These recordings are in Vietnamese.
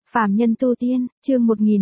Phàm nhân tu tiên, chương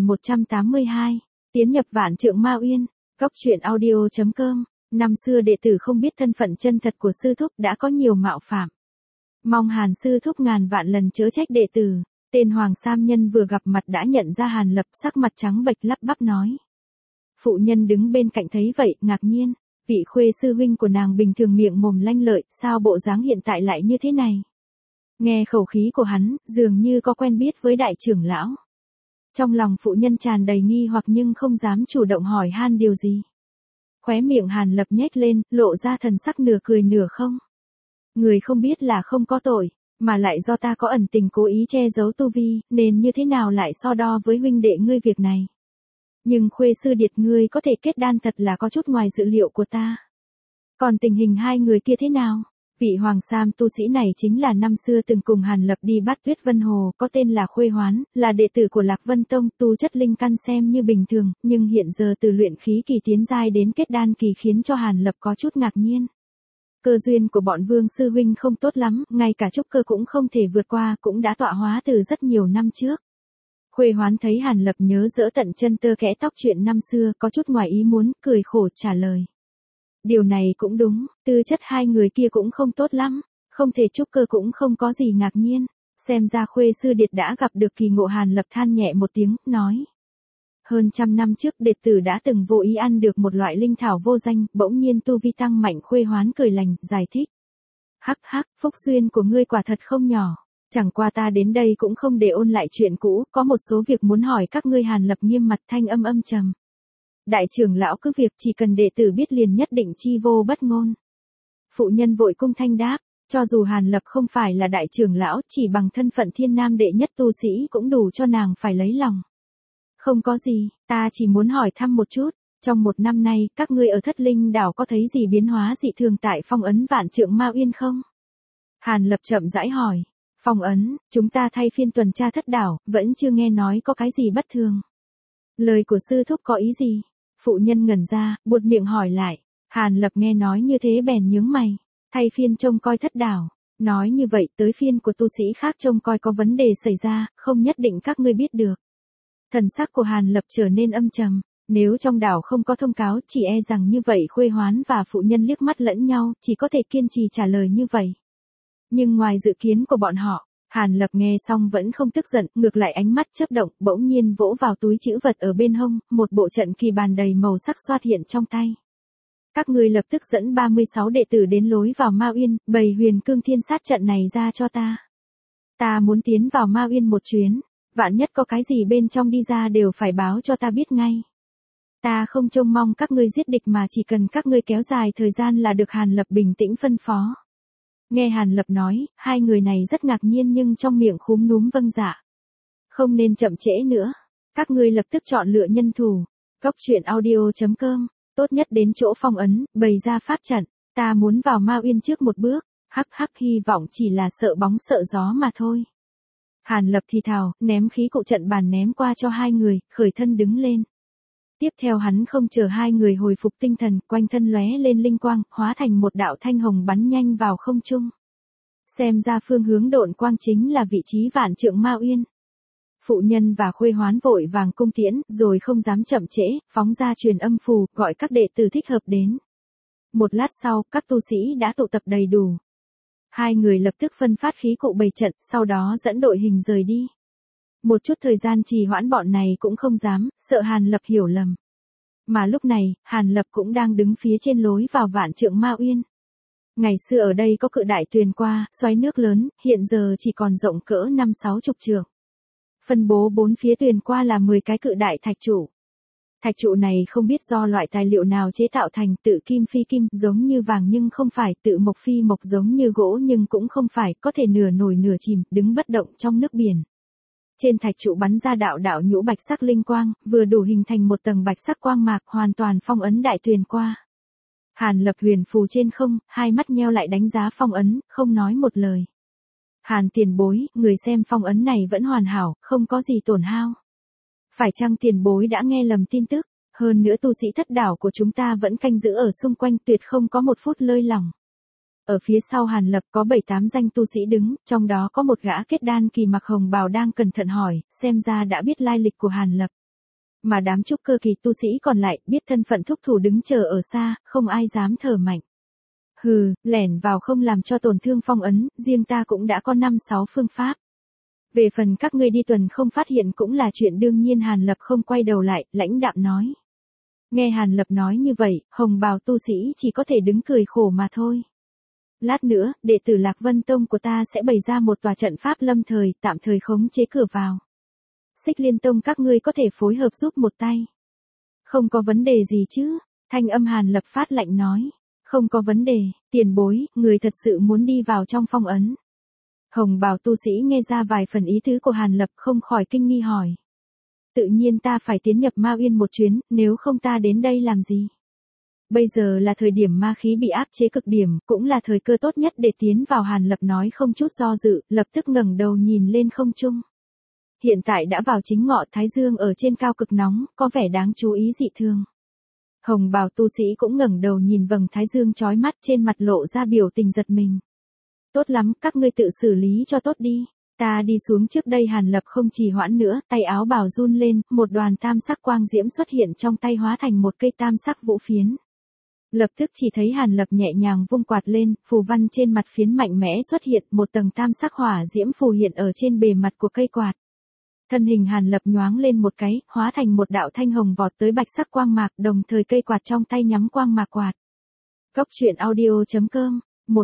1182, tiến nhập Vạn Trượng Ma Uyên, góc truyện audio.com. Năm xưa đệ tử không biết thân phận chân thật của sư thúc đã có nhiều mạo phạm. Mong Hàn sư thúc ngàn vạn lần chớ trách đệ tử. Tên Hoàng Sam Nhân vừa gặp mặt đã nhận ra Hàn Lập, sắc mặt trắng bệch lắp bắp nói. Phụ nhân đứng bên cạnh thấy vậy, ngạc nhiên, vị Khuê sư huynh của nàng bình thường miệng mồm lanh lợi, sao bộ dáng hiện tại lại như thế này? Nghe khẩu khí của hắn, dường như có quen biết với đại trưởng lão. Trong lòng phụ nhân tràn đầy nghi hoặc nhưng không dám chủ động hỏi han điều gì. Khóe miệng Hàn Lập nhếch lên, lộ ra thần sắc nửa cười nửa không. Người không biết là không có tội, mà lại do ta có ẩn tình cố ý che giấu tu vi, nên như thế nào lại so đo với huynh đệ ngươi việc này. Nhưng Khuê sư điệt ngươi có thể kết đan thật là có chút ngoài dự liệu của ta. Còn tình hình hai người kia thế nào? Vị Hoàng Sam tu sĩ này chính là năm xưa từng cùng Hàn Lập đi bắt Tuyết Vân Hồ, có tên là Khuê Hoán, là đệ tử của Lạc Vân Tông, tu chất linh căn xem như bình thường, nhưng hiện giờ từ luyện khí kỳ tiến giai đến kết đan kỳ khiến cho Hàn Lập có chút ngạc nhiên. Cơ duyên của bọn Vương sư huynh không tốt lắm, ngay cả trúc cơ cũng không thể vượt qua, cũng đã tọa hóa từ rất nhiều năm trước. Khuê Hoán thấy Hàn Lập nhớ dỡ tận chân tơ kẽ tóc chuyện năm xưa, có chút ngoài ý muốn, cười khổ trả lời. Điều này cũng đúng, tư chất hai người kia cũng không tốt lắm, không thể trúc cơ cũng không có gì ngạc nhiên. Xem ra Khuê sư điệt đã gặp được kỳ ngộ. Hàn Lập than nhẹ một tiếng, nói. Hơn trăm năm trước đệ tử đã từng vô ý ăn được một loại linh thảo vô danh, bỗng nhiên tu vi tăng mạnh. Khuê Hoán cười lành, giải thích. Hắc hắc, phúc duyên của ngươi quả thật không nhỏ. Chẳng qua ta đến đây cũng không để ôn lại chuyện cũ, có một số việc muốn hỏi các ngươi. Hàn Lập nghiêm mặt, thanh âm trầm. Đại trưởng lão cứ việc, chỉ cần đệ tử biết liền nhất định chi vô bất ngôn. Phụ nhân vội cung thanh đáp, cho dù Hàn Lập không phải là đại trưởng lão, chỉ bằng thân phận thiên nam đệ nhất tu sĩ cũng đủ cho nàng phải lấy lòng. Không có gì, ta chỉ muốn hỏi thăm một chút, trong một năm nay, các ngươi ở Thất Linh đảo có thấy gì biến hóa dị thường tại phong ấn Vạn Trượng Ma Uyên không? Hàn Lập chậm rãi hỏi, phong ấn, chúng ta thay phiên tuần tra thất đảo, vẫn chưa nghe nói có cái gì bất thường. Lời của sư thúc có ý gì? Phụ nhân ngẩn ra, buột miệng hỏi lại. Hàn Lập nghe nói như thế bèn nhướng mày. Thay phiên trông coi thất đảo. Nói như vậy tới phiên của tu sĩ khác trông coi có vấn đề xảy ra, không nhất định các ngươi biết được. Thần sắc của Hàn Lập trở nên âm trầm. Nếu trong đảo không có thông cáo, chỉ e rằng như vậy. Khuê Hoán và phụ nhân liếc mắt lẫn nhau, chỉ có thể kiên trì trả lời như vậy. Nhưng ngoài dự kiến của bọn họ, Hàn Lập nghe xong vẫn không tức giận, ngược lại ánh mắt chớp động, bỗng nhiên vỗ vào túi trữ vật ở bên hông, một bộ trận kỳ bàn đầy màu sắc xuất hiện trong tay. Các ngươi lập tức dẫn 36 đệ tử đến lối vào Ma Uyên, bày Huyền Cương Thiên Sát trận này ra cho ta. Ta muốn tiến vào Ma Uyên một chuyến, vạn nhất có cái gì bên trong đi ra đều phải báo cho ta biết ngay. Ta không trông mong các ngươi giết địch mà chỉ cần các ngươi kéo dài thời gian là được. Hàn Lập bình tĩnh phân phó. Nghe Hàn Lập nói, hai người này rất ngạc nhiên nhưng trong miệng khúm núm vâng dạ. Không nên chậm trễ nữa. Các ngươi lập tức chọn lựa nhân thủ. Góc truyện audio.com. Tốt nhất đến chỗ phong ấn, bày ra pháp trận. Ta muốn vào Ma Uyên trước một bước. Hắc hắc, hy vọng chỉ là sợ bóng sợ gió mà thôi. Hàn Lập thì thào, ném khí cụ trận bàn ném qua cho hai người, khởi thân đứng lên. Tiếp theo hắn không chờ hai người hồi phục tinh thần, quanh thân lóe lên linh quang, hóa thành một đạo thanh hồng bắn nhanh vào không trung. Xem ra phương hướng độn quang chính là vị trí Vạn Trượng Ma Uyên. Phụ nhân và Khuê Hoán vội vàng cung tiễn, rồi không dám chậm trễ, phóng ra truyền âm phù, gọi các đệ tử thích hợp đến. Một lát sau, các tu sĩ đã tụ tập đầy đủ. Hai người lập tức phân phát khí cụ bày trận, sau đó dẫn đội hình rời đi. Một chút thời gian trì hoãn bọn này cũng không dám, sợ Hàn Lập hiểu lầm. Mà lúc này, Hàn Lập cũng đang đứng phía trên lối vào Vạn Trượng Ma Uyên. Ngày xưa ở đây có cự đại tuyền qua, xoáy nước lớn, hiện giờ chỉ còn rộng cỡ 5-60 trượng. Phân bố bốn phía tuyền qua là 10 cái cự đại thạch trụ. Thạch trụ này không biết do loại tài liệu nào chế tạo thành, tự kim phi kim, giống như vàng nhưng không phải, tự mộc phi mộc giống như gỗ nhưng cũng không phải, có thể nửa nổi nửa chìm, đứng bất động trong nước biển. Trên thạch trụ bắn ra đạo đạo nhũ bạch sắc linh quang, vừa đủ hình thành một tầng bạch sắc quang mạc hoàn toàn phong ấn đại tuyền qua. Hàn Lập huyền phù trên không, hai mắt nheo lại đánh giá phong ấn, không nói một lời. Hàn tiền bối, người xem phong ấn này vẫn hoàn hảo, không có gì tổn hao. Phải chăng tiền bối đã nghe lầm tin tức, hơn nữa tu sĩ thất đảo của chúng ta vẫn canh giữ ở xung quanh, tuyệt không có một phút lơi lỏng. Ở phía sau Hàn Lập có 7-8 danh tu sĩ đứng, trong đó có một gã kết đan kỳ mặc hồng bào đang cẩn thận hỏi, xem ra đã biết lai lịch của Hàn Lập. Mà đám trúc cơ kỳ tu sĩ còn lại, biết thân phận thúc thủ đứng chờ ở xa, không ai dám thở mạnh. Hừ, lẻn vào không làm cho tổn thương phong ấn, riêng ta cũng đã có 5-6 phương pháp. Về phần các ngươi đi tuần không phát hiện cũng là chuyện đương nhiên. Hàn Lập không quay đầu lại, lãnh đạm nói. Nghe Hàn Lập nói như vậy, hồng bào tu sĩ chỉ có thể đứng cười khổ mà thôi. Lát nữa, đệ tử Lạc Vân Tông của ta sẽ bày ra một tòa trận pháp lâm thời, tạm thời khống chế cửa vào. Xích Liên Tông các ngươi có thể phối hợp giúp một tay. Không có vấn đề gì chứ, thanh âm Hàn Lập phát lạnh nói. Không có vấn đề, tiền bối, người thật sự muốn đi vào trong phong ấn. Hồng bào tu sĩ nghe ra vài phần ý tứ của Hàn Lập không khỏi kinh nghi hỏi. Tự nhiên ta phải tiến nhập Ma Uyên một chuyến, nếu không ta đến đây làm gì? Bây giờ là thời điểm ma khí bị áp chế cực điểm, cũng là thời cơ tốt nhất để tiến vào. Hàn Lập nói không chút do dự, lập tức ngẩng đầu nhìn lên không trung. Hiện tại đã vào chính ngọ thái dương ở trên cao cực nóng, có vẻ đáng chú ý dị thường. Hồng bào tu sĩ cũng ngẩng đầu nhìn vầng thái dương chói mắt, trên mặt lộ ra biểu tình giật mình. Tốt lắm, các ngươi tự xử lý cho tốt đi. Ta đi xuống trước đây. Hàn Lập không trì hoãn nữa, tay áo bào run lên, một đoàn tam sắc quang diễm xuất hiện trong tay hóa thành một cây tam sắc vũ phiến. Lập tức chỉ thấy Hàn Lập nhẹ nhàng vung quạt lên, phù văn trên mặt phiến mạnh mẽ xuất hiện, một tầng tam sắc hỏa diễm phù hiện ở trên bề mặt của cây quạt. Thân hình Hàn Lập nhoáng lên một cái, hóa thành một đạo thanh hồng vọt tới bạch sắc quang mạc, đồng thời cây quạt trong tay nhắm quang mạc quạt. Góc truyện audio.com,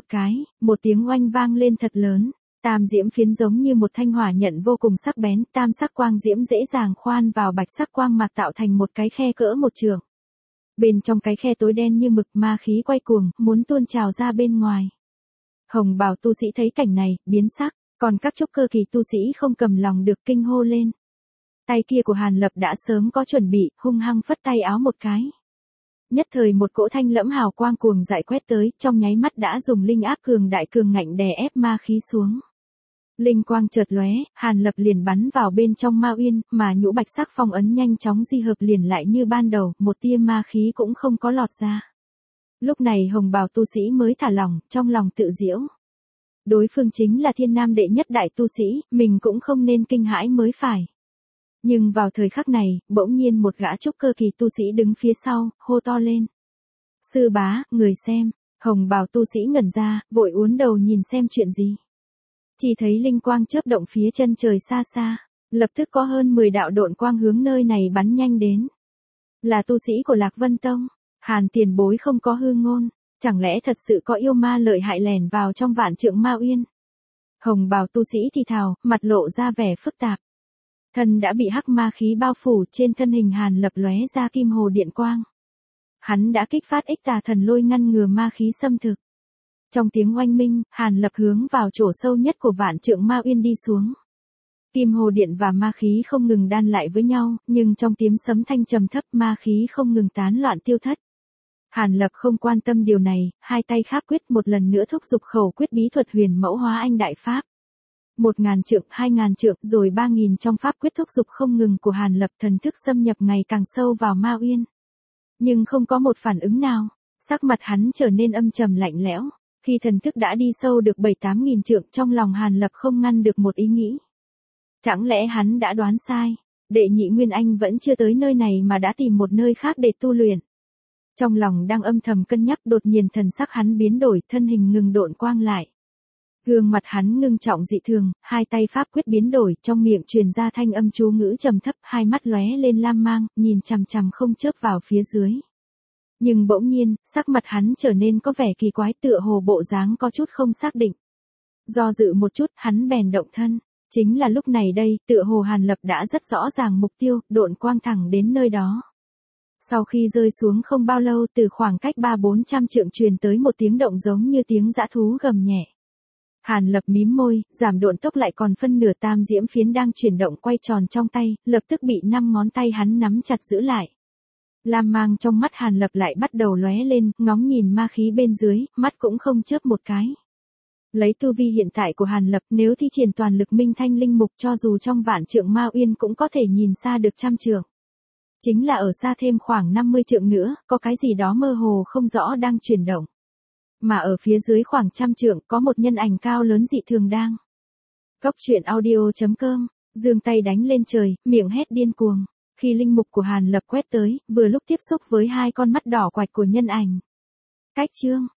một tiếng oanh vang lên thật lớn, tam diễm phiến giống như một thanh hỏa nhận vô cùng sắc bén, tam sắc quang diễm dễ dàng khoan vào bạch sắc quang mạc tạo thành một cái khe cỡ một trượng. Bên trong cái khe tối đen như mực, ma khí quay cuồng, muốn tuôn trào ra bên ngoài. Hồng bào tu sĩ thấy cảnh này, biến sắc, còn các trúc cơ kỳ tu sĩ không cầm lòng được kinh hô lên. Tay kia của Hàn Lập đã sớm có chuẩn bị, hung hăng phất tay áo một cái. Nhất thời một cỗ thanh lẫm hào quang cuồng dại quét tới, trong nháy mắt đã dùng linh áp cường đại cường ngạnh đè ép ma khí xuống. Linh quang chợt lóe, Hàn Lập liền bắn vào bên trong Ma Uyên, mà nhũ bạch sắc phong ấn nhanh chóng di hợp liền lại như ban đầu, một tia ma khí cũng không có lọt ra. Lúc này hồng bào tu sĩ mới thả lỏng, trong lòng tự giễu. Đối phương chính là thiên nam đệ nhất đại tu sĩ, mình cũng không nên kinh hãi mới phải. Nhưng vào thời khắc này, bỗng nhiên một gã trúc cơ kỳ tu sĩ đứng phía sau, hô to lên. Sư bá, người xem, hồng bào tu sĩ ngẩn ra, vội uốn đầu nhìn xem chuyện gì. Chỉ thấy linh quang chớp động phía chân trời xa xa, lập tức có hơn 10 đạo độn quang hướng nơi này bắn nhanh đến. Là tu sĩ của Lạc Vân Tông, Hàn tiền bối không có hư ngôn, chẳng lẽ thật sự có yêu ma lợi hại lẻn vào trong vạn trượng Ma Uyên? Hồng bào tu sĩ thì thào, mặt lộ ra vẻ phức tạp. Thân đã bị hắc ma khí bao phủ, trên thân hình Hàn Lập lóe ra kim hồ điện quang. Hắn đã kích phát ích tà thần lôi ngăn ngừa ma khí xâm thực. Trong tiếng oanh minh, Hàn Lập hướng vào chỗ sâu nhất của vạn trượng Ma Uyên đi xuống. Kim hồ điện và ma khí không ngừng đan lại với nhau, nhưng trong tiếng sấm thanh trầm thấp ma khí không ngừng tán loạn tiêu thất. Hàn Lập không quan tâm điều này, hai tay kháp quyết một lần nữa thúc giục khẩu quyết bí thuật huyền mẫu hóa anh đại pháp. 1000 trượng, 2000 trượng, rồi 3000 trong pháp quyết thúc giục không ngừng của Hàn Lập, thần thức xâm nhập ngày càng sâu vào Ma Uyên. Nhưng không có một phản ứng nào, sắc mặt hắn trở nên âm trầm lạnh lẽo. Khi thần thức đã đi sâu được 7-8 nghìn trượng, trong lòng Hàn Lập không ngăn được một ý nghĩ. Chẳng lẽ hắn đã đoán sai, đệ nhị Nguyên Anh vẫn chưa tới nơi này mà đã tìm một nơi khác để tu luyện. Trong lòng đang âm thầm cân nhắc, đột nhiên thần sắc hắn biến đổi, thân hình ngừng độn quang lại. Gương mặt hắn ngưng trọng dị thường, hai tay pháp quyết biến đổi, trong miệng truyền ra thanh âm chú ngữ trầm thấp, hai mắt lóe lên lam mang, nhìn chằm chằm không chớp vào phía dưới. Nhưng bỗng nhiên, sắc mặt hắn trở nên có vẻ kỳ quái, tựa hồ bộ dáng có chút không xác định. Do dự một chút, hắn bèn động thân. Chính là lúc này đây, tựa hồ Hàn Lập đã rất rõ ràng mục tiêu, độn quang thẳng đến nơi đó. Sau khi rơi xuống không bao lâu, từ khoảng cách 300-400 trượng truyền tới một tiếng động giống như tiếng dã thú gầm nhẹ. Hàn Lập mím môi, giảm độn tốc lại, còn phân nửa tam diễm phiến đang chuyển động quay tròn trong tay, lập tức bị 5 ngón tay hắn nắm chặt giữ lại. Lam mang trong mắt Hàn Lập lại bắt đầu lóe lên, ngóng nhìn ma khí bên dưới, mắt cũng không chớp một cái. Lấy tu vi hiện tại của Hàn Lập, nếu thi triển toàn lực minh thanh linh mục, cho dù trong vạn trượng Ma Uyên cũng có thể nhìn xa được 100 trượng. Chính là ở xa thêm khoảng 50 trượng nữa, có cái gì đó mơ hồ không rõ đang chuyển động. Mà ở phía dưới khoảng 100 trượng có một nhân ảnh cao lớn dị thường đang. Góc truyện audio.com, giương tay đánh lên trời, miệng hét điên cuồng. Khi linh mục của Hàn Lập quét tới, vừa lúc tiếp xúc với hai con mắt đỏ quạch của nhân ảnh. Cách chương